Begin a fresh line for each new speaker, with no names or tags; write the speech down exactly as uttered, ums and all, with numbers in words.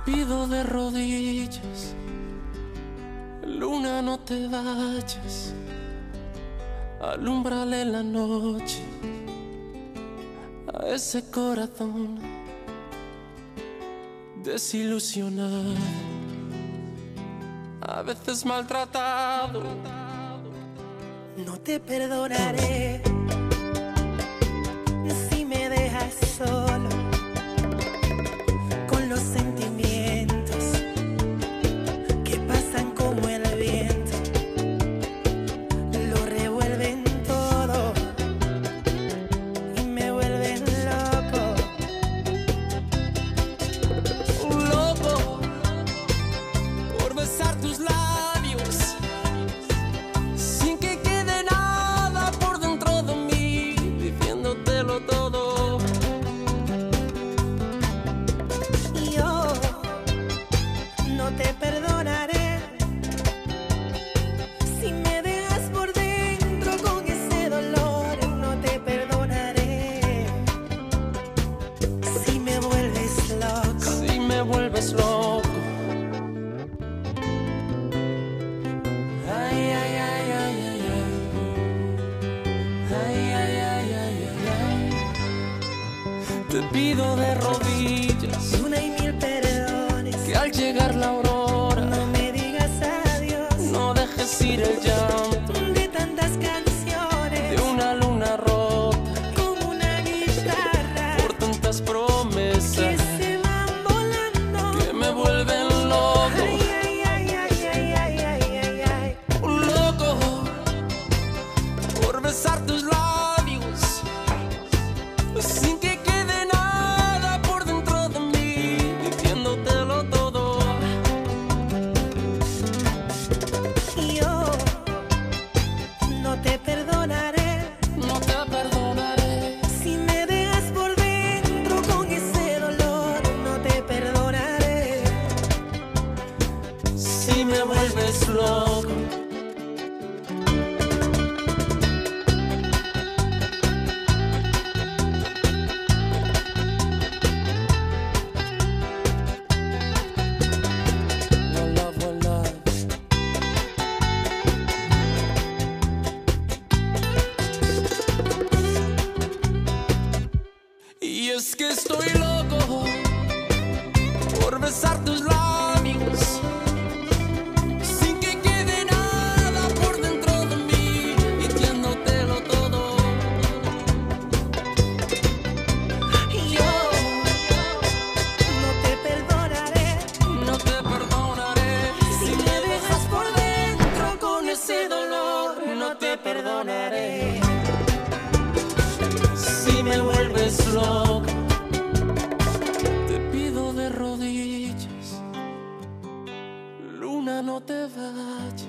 pido de rodillas, luna, no te vayas, alúmbrale la noche a ese corazón desilusionado, a veces maltratado.
No te perdonaré si me dejas solo con los sentimientos que pasan como el viento, lo revuelven todo y me vuelven loco.
Loco por besar tus labios sin que quede nada por dentro de mí, diciéndotelo todo.
Y yo no te perdonaré si me dejas por dentro con ese dolor. No te perdonaré si me vuelves loco.
Si me vuelves loco. Ay, ay, ay, ay, ay, ay. Ay, ay, ay, ay, ay, ay. Te pido de rodillas
Una y mil perdones,
que al llegar la aurora
no me digas adiós.
no dejes ir el llanto
De tantas canciones,
de una luna rota
como una guitarra
por tantas
que
promesas
se van volando.
que me vuelven loco.
Ay, ay, ay, ay, ay, ay, ay, ay, ay.
Loco por besar tus labios sin que quede nada por dentro de mí, diciéndotelo todo.
Y yo no te perdonaré
No te perdonaré
si me dejas por dentro con ese dolor. No te perdonaré
si me vuelves loco. One love, one love. Y es que estoy loco por besar tus labios sin que quede nada por dentro de mí, diciéndotelo todo.
y yo no te perdonaré
No te perdonaré
si me dejas por dentro con ese dolor. No te perdonaré
si me vuelves loco. Te pido de rodillas, luna, no te vayas,